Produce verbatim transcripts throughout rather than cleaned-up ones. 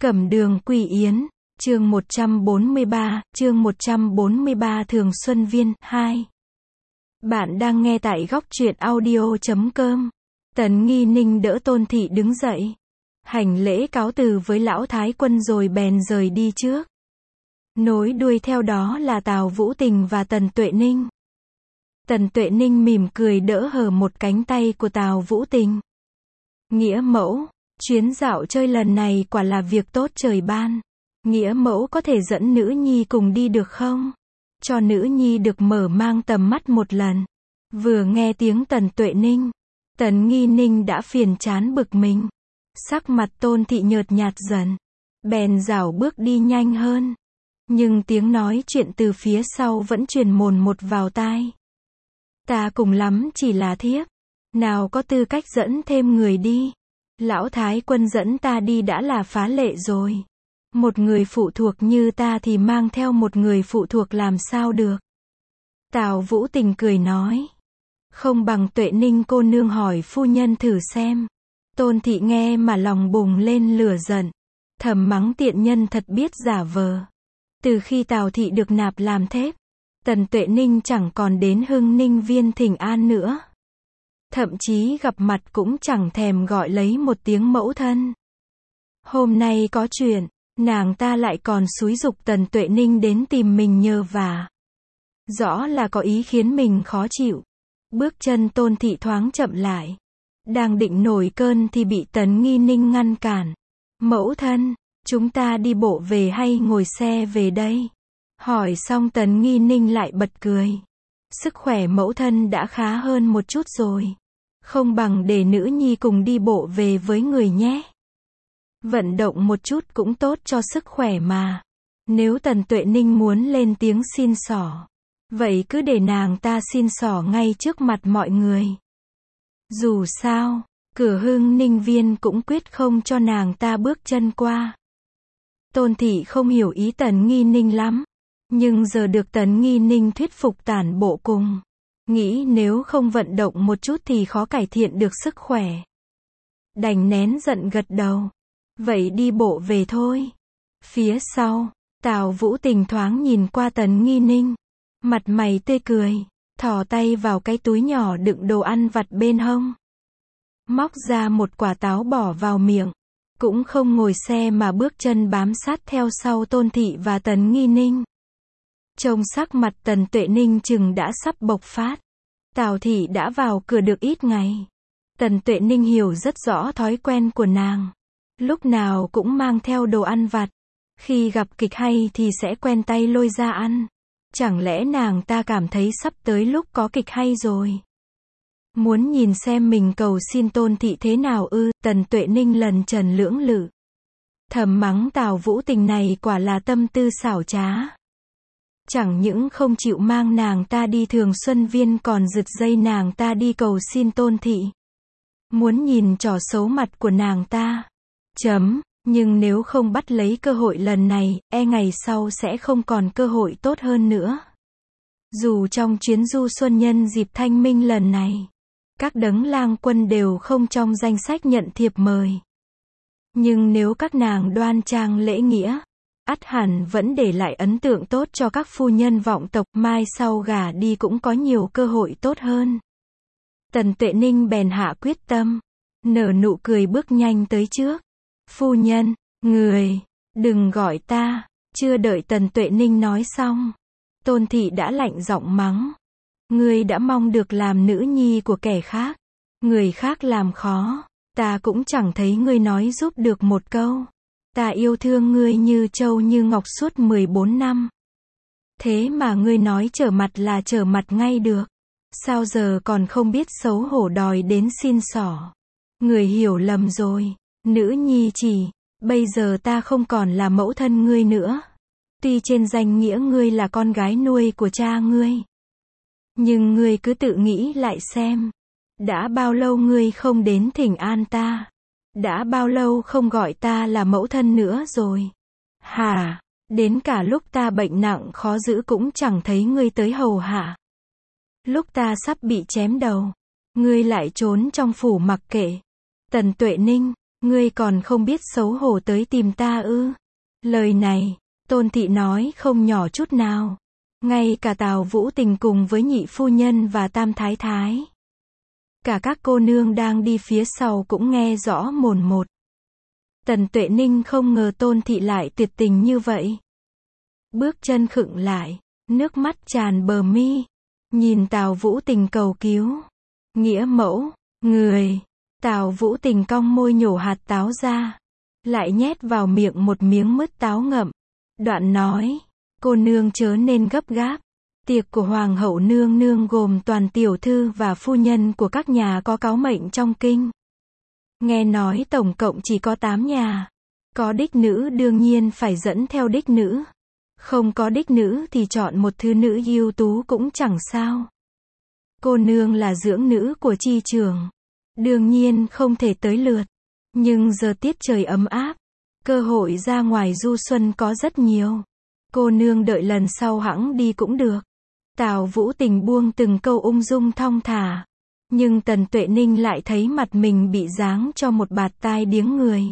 Cẩm đường Quỳ Yến, chương một trăm bốn mươi ba, chương một trăm bốn mươi ba Thường Xuân Viên, hai. Bạn đang nghe tại góc truyện audio chấm com. Tần Nghi Ninh đỡ Tôn Thị đứng dậy. Hành lễ cáo từ với lão thái quân rồi bèn rời đi trước. Nối đuôi theo đó là Tào Vũ Tình và Tần Tuệ Ninh. Tần Tuệ Ninh mỉm cười đỡ hờ một cánh tay của Tào Vũ Tình. Nghĩa mẫu, chuyến dạo chơi lần này quả là việc tốt trời ban. Nghĩa mẫu có thể dẫn nữ nhi cùng đi được không? Cho nữ nhi được mở mang tầm mắt một lần. Vừa nghe tiếng Tần Tuệ Ninh, Tần Nghi Ninh đã phiền chán bực mình. Sắc mặt Tôn Thị nhợt nhạt dần. Bèn rảo bước đi nhanh hơn. Nhưng tiếng nói chuyện từ phía sau vẫn truyền mồn một vào tai. Ta cùng lắm chỉ là thiếp. Nào có tư cách dẫn thêm người đi. Lão thái quân dẫn ta đi đã là phá lệ rồi. Một người phụ thuộc như ta thì mang theo một người phụ thuộc làm sao được. Tào Vũ Tình cười nói. Không bằng Tuệ Ninh cô nương hỏi phu nhân thử xem. Tôn Thị nghe mà lòng bùng lên lửa giận. Thầm mắng tiện nhân thật biết giả vờ. Từ khi Tào Thị được nạp làm thép, Tần Tuệ Ninh chẳng còn đến Hưng Ninh Viên thỉnh an nữa. Thậm chí gặp mặt cũng chẳng thèm gọi lấy một tiếng mẫu thân. Hôm nay có chuyện, nàng ta lại còn xúi giục Tần Tuệ Ninh đến tìm mình nhờ vả. Rõ là có ý khiến mình khó chịu. Bước chân Tôn Thị thoáng chậm lại. Đang định nổi cơn thì bị Tần Nghi Ninh ngăn cản. Mẫu thân, chúng ta đi bộ về hay ngồi xe về đây? Hỏi xong Tần Nghi Ninh lại bật cười. Sức khỏe mẫu thân đã khá hơn một chút rồi. Không bằng để nữ nhi cùng đi bộ về với người nhé. Vận động một chút cũng tốt cho sức khỏe mà. Nếu Tần Tuệ Ninh muốn lên tiếng xin xỏ, vậy cứ để nàng ta xin xỏ ngay trước mặt mọi người. Dù sao, cửa Hưng Ninh Viên cũng quyết không cho nàng ta bước chân qua. Tôn Thị không hiểu ý Tần Nghi Ninh lắm. Nhưng giờ được Tần Nghi Ninh thuyết phục tản bộ cùng. Nghĩ nếu không vận động một chút thì khó cải thiện được sức khỏe. Đành nén giận gật đầu. Vậy đi bộ về thôi. Phía sau, Tào Vũ Tình thoáng nhìn qua Tần Nghi Ninh. Mặt mày tươi cười, thò tay vào cái túi nhỏ đựng đồ ăn vặt bên hông. Móc ra một quả táo bỏ vào miệng. Cũng không ngồi xe mà bước chân bám sát theo sau Tôn Thị và Tần Nghi Ninh. Trông sắc mặt Tần Tuệ Ninh chừng đã sắp bộc phát. Tào Thị đã vào cửa được ít ngày. Tần Tuệ Ninh hiểu rất rõ thói quen của nàng. Lúc nào cũng mang theo đồ ăn vặt. Khi gặp kịch hay thì sẽ quen tay lôi ra ăn. Chẳng lẽ nàng ta cảm thấy sắp tới lúc có kịch hay rồi? Muốn nhìn xem mình cầu xin Tôn Thị thế nào ư? Tần Tuệ Ninh lần trần lưỡng lự. Thầm mắng Tào Vũ Tình này quả là tâm tư xảo trá. Chẳng những không chịu mang nàng ta đi Thường Xuân Viên còn giật dây nàng ta đi cầu xin Tôn Thị. Muốn nhìn trò xấu mặt của nàng ta. Chấm, nhưng nếu không bắt lấy cơ hội lần này, e ngày sau sẽ không còn cơ hội tốt hơn nữa. Dù trong chuyến du xuân nhân dịp thanh minh lần này, các đấng lang quân đều không trong danh sách nhận thiệp mời. Nhưng nếu các nàng đoan trang lễ nghĩa, ắt hẳn vẫn để lại ấn tượng tốt cho các phu nhân vọng tộc, mai sau gả đi cũng có nhiều cơ hội tốt hơn. Tần Tuệ Ninh bèn hạ quyết tâm, nở nụ cười bước nhanh tới trước. Phu nhân, người, đừng gọi ta. Chưa đợi Tần Tuệ Ninh nói xong, Tôn Thị đã lạnh giọng mắng. Ngươi đã mong được làm nữ nhi của kẻ khác. Người khác làm khó, ta cũng chẳng thấy ngươi nói giúp được một câu. Ta yêu thương ngươi như trâu như ngọc suốt mười bốn năm. Thế mà ngươi nói trở mặt là trở mặt ngay được. Sao giờ còn không biết xấu hổ đòi đến xin xỏ. Người hiểu lầm rồi. Nữ nhi chỉ, bây giờ ta không còn là mẫu thân ngươi nữa. Tuy trên danh nghĩa ngươi là con gái nuôi của cha ngươi. Nhưng ngươi cứ tự nghĩ lại xem. Đã bao lâu ngươi không đến thỉnh an ta? Đã bao lâu không gọi ta là mẫu thân nữa rồi? Hả? Đến cả lúc ta bệnh nặng khó giữ cũng chẳng thấy ngươi tới hầu hạ. Lúc ta sắp bị chém đầu, ngươi lại trốn trong phủ mặc kệ. Tần Tuệ Ninh, Ngươi còn không biết xấu hổ tới tìm ta ư? Lời này, Tôn Thị nói không nhỏ chút nào. Ngay cả Tào Vũ Tình cùng với nhị phu nhân và tam thái thái. Cả các cô nương đang đi phía sau cũng nghe rõ mồn một. Tần Tuệ Ninh không ngờ Tôn Thị lại tuyệt tình như vậy. Bước chân khựng lại, nước mắt tràn bờ mi. Nhìn Tào Vũ Tình cầu cứu. Nghĩa mẫu, người. Tào Vũ Tình cong môi nhổ hạt táo ra. Lại nhét vào miệng một miếng mứt táo ngậm. Đoạn nói, cô nương chớ nên gấp gáp. Tiệc của Hoàng hậu nương nương gồm toàn tiểu thư và phu nhân của các nhà có cáo mệnh trong kinh. Nghe nói tổng cộng chỉ có tám nhà. Có đích nữ đương nhiên phải dẫn theo đích nữ. Không có đích nữ thì chọn một thư nữ ưu tú cũng chẳng sao. Cô nương là dưỡng nữ của chi trưởng. Đương nhiên không thể tới lượt. Nhưng giờ tiết trời ấm áp. Cơ hội ra ngoài du xuân có rất nhiều. Cô nương đợi lần sau hẵng đi cũng được. Tào Vũ Tình buông từng câu ung dung thong thả. Nhưng Tần Tuệ Ninh lại thấy mặt mình bị giáng cho một bạt tai điếng người.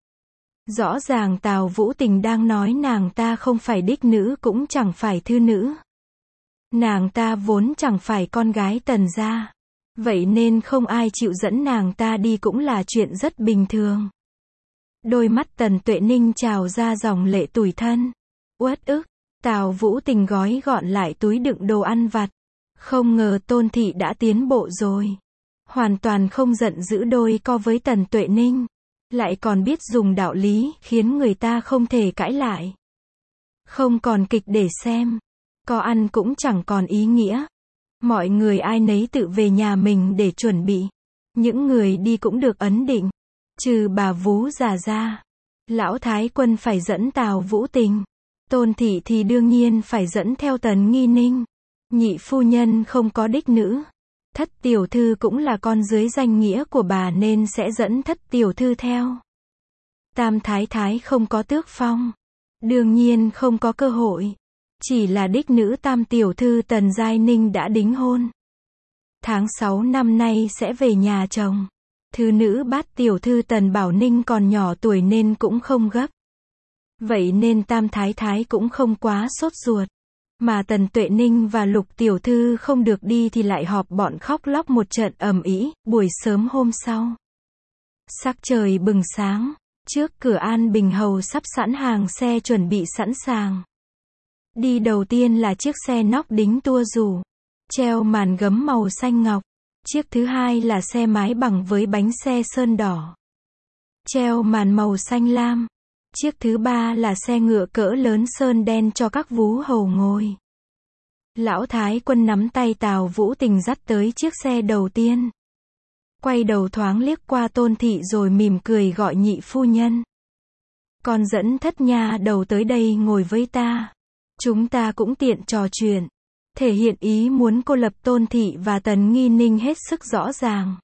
Rõ ràng Tào Vũ Tình đang nói nàng ta không phải đích nữ cũng chẳng phải thư nữ. Nàng ta vốn chẳng phải con gái Tần gia. Vậy nên không ai chịu dẫn nàng ta đi cũng là chuyện rất bình thường. Đôi mắt Tần Tuệ Ninh trào ra dòng lệ tủi thân. Uất ức, Tào Vũ Tình gói gọn lại túi đựng đồ ăn vặt. Không ngờ Tôn Thị đã tiến bộ rồi. Hoàn toàn không giận dữ đôi co với Tần Tuệ Ninh. Lại còn biết dùng đạo lý, khiến người ta không thể cãi lại. Không còn kịch để xem. Có ăn cũng chẳng còn ý nghĩa. Mọi người ai nấy tự về nhà mình để chuẩn bị. Những người đi cũng được ấn định. Trừ bà vú già ra. Lão Thái Quân phải dẫn Tào Vũ Tình. Tôn Thị thì đương nhiên phải dẫn theo Tần Nghi Ninh. Nhị phu nhân không có đích nữ. Thất tiểu thư cũng là con dưới danh nghĩa của bà nên sẽ dẫn thất tiểu thư theo. Tam thái thái không có tước phong. Đương nhiên không có cơ hội. Chỉ là đích nữ tam tiểu thư Tần Giai Ninh đã đính hôn. Tháng sáu năm nay sẽ về nhà chồng. Thư nữ bát tiểu thư Tần Bảo Ninh còn nhỏ tuổi nên cũng không gấp. Vậy nên tam thái thái cũng không quá sốt ruột. Mà Tần Tuệ Ninh và Lục tiểu thư không được đi thì lại họp bọn khóc lóc một trận ầm ĩ. Buổi sớm hôm sau, sắc trời bừng sáng, trước cửa An Bình Hầu sắp sẵn hàng xe chuẩn bị sẵn sàng. Đi đầu tiên là chiếc xe nóc đính tua rủ, treo màn gấm màu xanh ngọc. Chiếc thứ hai là xe mái bằng với bánh xe sơn đỏ, treo màn màu xanh lam. Chiếc thứ ba là xe ngựa cỡ lớn sơn đen cho các vú hầu ngồi. Lão Thái Quân nắm tay Tào Vũ Tình dắt tới chiếc xe đầu tiên. Quay đầu thoáng liếc qua Tôn Thị rồi mỉm cười gọi nhị phu nhân. Con dẫn thất nha đầu tới đây ngồi với ta. Chúng ta cũng tiện trò chuyện. Thể hiện ý muốn cô lập Tôn Thị và Tần Nghi Ninh hết sức rõ ràng.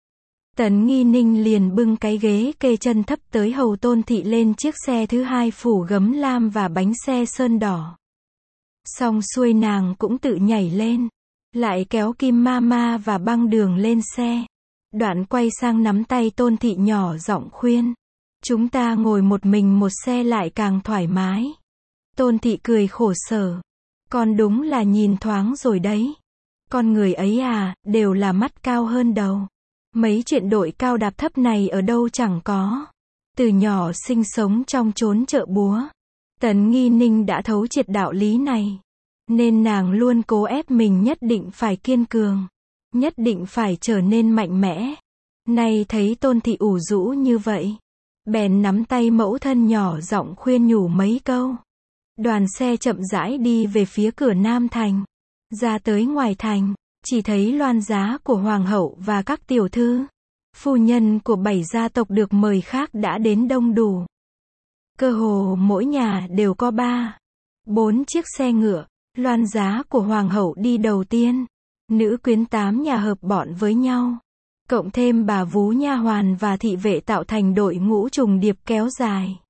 Tần Nghi Ninh liền bưng cái ghế kê chân thấp tới hầu Tôn Thị lên chiếc xe thứ hai phủ gấm lam và bánh xe sơn đỏ. Xong xuôi nàng cũng tự nhảy lên. Lại kéo Kim Mama và Băng Đường lên xe. Đoạn quay sang nắm tay Tôn Thị nhỏ giọng khuyên. Chúng ta ngồi một mình một xe lại càng thoải mái. Tôn Thị cười khổ sở. Con đúng là nhìn thoáng rồi đấy. Con người ấy à, đều là mắt cao hơn đầu. Mấy chuyện đội cao đạp thấp này ở đâu chẳng có. Từ nhỏ sinh sống trong chốn chợ búa. Tần Nghi Ninh đã thấu triệt đạo lý này. Nên nàng luôn cố ép mình nhất định phải kiên cường. Nhất định phải trở nên mạnh mẽ. Nay thấy Tôn Thị ủ rũ như vậy. Bèn nắm tay mẫu thân nhỏ giọng khuyên nhủ mấy câu. Đoàn xe chậm rãi đi về phía cửa Nam Thành. Ra tới ngoài thành, chỉ thấy loan giá của Hoàng hậu và các tiểu thư. Phu nhân của bảy gia tộc được mời khác đã đến đông đủ. Cơ hồ mỗi nhà đều có ba, bốn chiếc xe ngựa. Loan giá của Hoàng hậu đi đầu tiên. Nữ quyến tám nhà hợp bọn với nhau. Cộng thêm bà vú nha hoàn và thị vệ tạo thành đội ngũ trùng điệp kéo dài.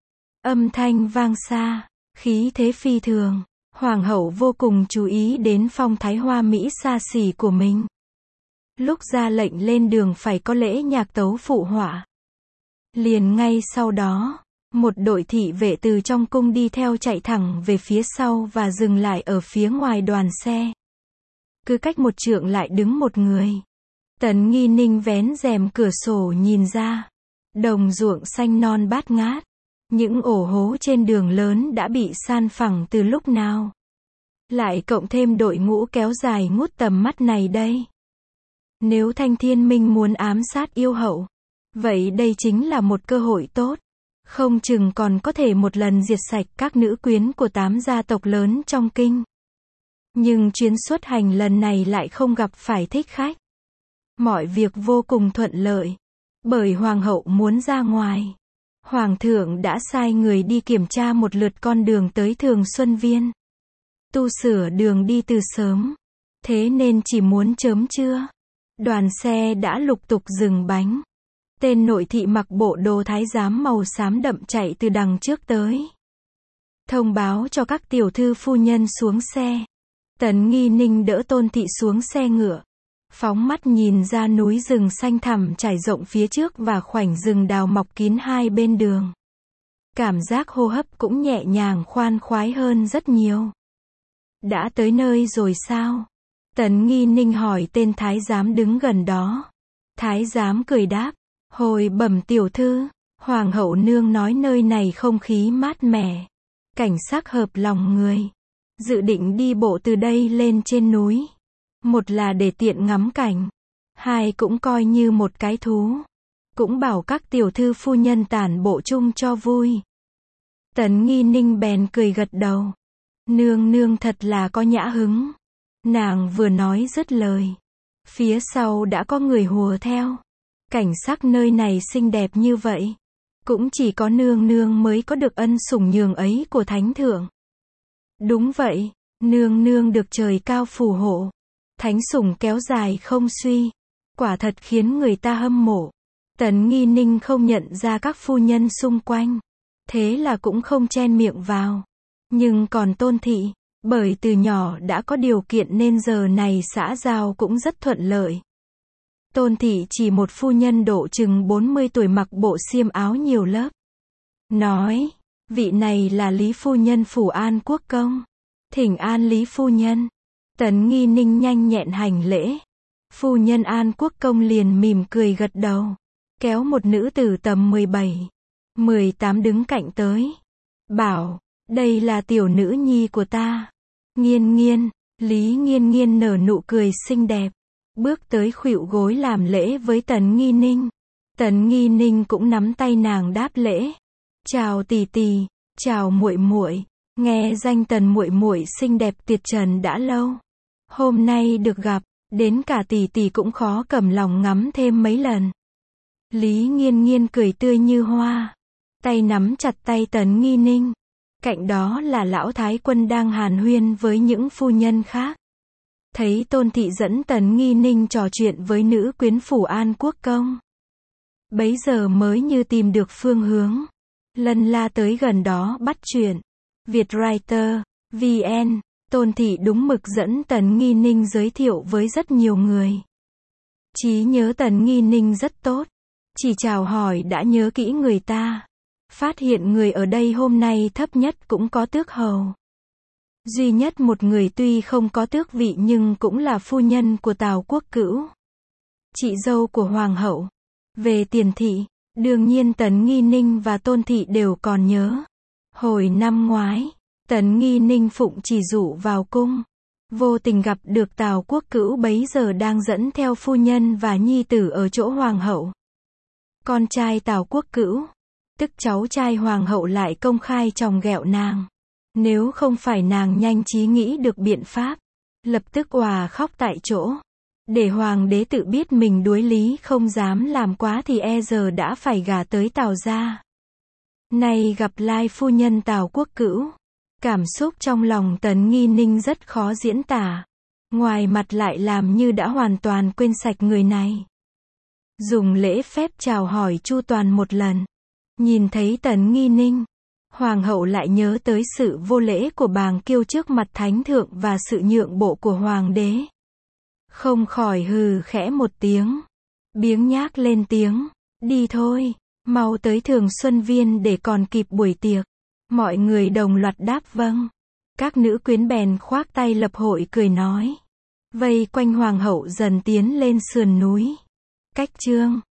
Âm thanh vang xa, khí thế phi thường. Hoàng hậu vô cùng chú ý đến phong thái hoa mỹ xa xỉ của mình. Lúc ra lệnh lên đường phải có lễ nhạc tấu phụ họa. Liền ngay sau đó, một đội thị vệ từ trong cung đi theo chạy thẳng về phía sau và dừng lại ở phía ngoài đoàn xe. Cứ cách một trượng lại đứng một người. Tần Nghi Ninh vén rèm cửa sổ nhìn ra. Đồng ruộng xanh non bát ngát. Những ổ hố trên đường lớn đã bị san phẳng từ lúc nào. Lại cộng thêm đội ngũ kéo dài ngút tầm mắt này đây. Nếu Thanh Thiên Minh muốn ám sát yêu hậu, vậy đây chính là một cơ hội tốt. Không chừng còn có thể một lần diệt sạch các nữ quyến của tám gia tộc lớn trong kinh. Nhưng chuyến xuất hành lần này lại không gặp phải thích khách. Mọi việc vô cùng thuận lợi. Bởi hoàng hậu muốn ra ngoài. Hoàng thượng đã sai người đi kiểm tra một lượt con đường tới Thường Xuân Viên. Tu sửa đường đi từ sớm. Thế nên chỉ muốn chớm trưa. Đoàn xe đã lục tục dừng bánh. Tên nội thị mặc bộ đồ thái giám màu xám đậm chạy từ đằng trước tới. Thông báo cho các tiểu thư phu nhân xuống xe. Tần Nghi Ninh đỡ Tôn thị xuống xe ngựa. Phóng mắt nhìn ra núi rừng xanh thẳm trải rộng phía trước và khoảnh rừng đào mọc kín hai bên đường. Cảm giác hô hấp cũng nhẹ nhàng khoan khoái hơn rất nhiều. Đã tới nơi rồi sao? Tần Nghi Ninh hỏi tên thái giám đứng gần đó. Thái giám cười đáp. Hồi bẩm tiểu thư, hoàng hậu nương nói nơi này không khí mát mẻ. Cảnh sắc hợp lòng người. Dự định đi bộ từ đây lên trên núi. Một là để tiện ngắm cảnh. Hai cũng coi như một cái thú. Cũng bảo các tiểu thư phu nhân tản bộ chung cho vui. Tần Nghi Ninh bèn cười gật đầu. Nương nương thật là có nhã hứng. Nàng vừa nói dứt lời. Phía sau đã có người hùa theo. Cảnh sắc nơi này xinh đẹp như vậy. Cũng chỉ có nương nương mới có được ân sủng nhường ấy của thánh thượng. Đúng vậy, nương nương được trời cao phù hộ. Thánh sủng kéo dài không suy. Quả thật khiến người ta hâm mộ. Tần Nghi Ninh không nhận ra các phu nhân xung quanh. Thế là cũng không chen miệng vào. Nhưng còn Tôn thị, bởi từ nhỏ đã có điều kiện nên giờ này xã giao cũng rất thuận lợi. Tôn thị chỉ một phu nhân độ chừng bốn mươi tuổi mặc bộ xiêm áo nhiều lớp. Nói, vị này là Lý phu nhân Phủ An Quốc công. Thỉnh an Lý phu nhân. Tần Nghi Ninh nhanh nhẹn hành lễ. Phu nhân An Quốc công liền mỉm cười gật đầu. Kéo một nữ tử tầm mười bảy, mười tám đứng cạnh tới. Bảo, đây là tiểu nữ nhi của ta. Nghiên Nghiên, Lý Nghiên Nghiên nở nụ cười xinh đẹp. Bước tới khuỵu gối làm lễ với Tần Nghi Ninh. Tần Nghi Ninh cũng nắm tay nàng đáp lễ. Chào tỷ tỷ, chào muội muội. Nghe danh Tần muội muội xinh đẹp tuyệt trần đã lâu. Hôm nay được gặp, đến cả tỷ tỷ cũng khó cầm lòng ngắm thêm mấy lần. Lý Nghiên Nghiên cười tươi như hoa. Tay nắm chặt tay Tần Nghi Ninh. Cạnh đó là lão thái quân đang hàn huyên với những phu nhân khác. Thấy Tôn thị dẫn Tần Nghi Ninh trò chuyện với nữ quyến Phủ An Quốc công. Bấy giờ mới như tìm được phương hướng. Lân la tới gần đó bắt chuyện. Vietwriter, vê en, Tôn thị đúng mực dẫn Tần Nghi Ninh giới thiệu với rất nhiều người. Trí nhớ Tần Nghi Ninh rất tốt. Chỉ chào hỏi đã nhớ kỹ người ta. Phát hiện người ở đây hôm nay thấp nhất cũng có tước hầu. Duy nhất một người tuy không có tước vị nhưng cũng là phu nhân của Tào Quốc Cữu. Chị dâu của hoàng hậu. Về tiền thị, đương nhiên Tần Nghi Ninh và Tôn thị đều còn nhớ. Hồi năm ngoái, Tần Nghi Ninh phụng chỉ dụ vào cung. Vô tình gặp được Tào Quốc Cữu bấy giờ đang dẫn theo phu nhân và nhi tử ở chỗ hoàng hậu. Con trai Tào Quốc Cữu, tức cháu trai hoàng hậu lại công khai chòng ghẹo nàng. Nếu không phải nàng nhanh trí nghĩ được biện pháp, lập tức òa khóc tại chỗ. Để hoàng đế tự biết mình đuối lý không dám làm quá thì e giờ đã phải gả tới Tào gia. Nay gặp lai phu nhân Tào Quốc Cữu, cảm xúc trong lòng Tần Nghi Ninh rất khó diễn tả. Ngoài mặt lại làm như đã hoàn toàn quên sạch người này. Dùng lễ phép chào hỏi chu toàn một lần. Nhìn thấy Tần Nghi Ninh, hoàng hậu lại nhớ tới sự vô lễ của bàng kiêu trước mặt thánh thượng và sự nhượng bộ của hoàng đế. Không khỏi hừ khẽ một tiếng. Biếng nhác lên tiếng. Đi thôi. Mau tới Thường Xuân Viên để còn kịp buổi tiệc. Mọi người đồng loạt đáp vâng. Các nữ quyến bèn khoác tay lập hội cười nói. Vây quanh hoàng hậu dần tiến lên sườn núi. Cách chương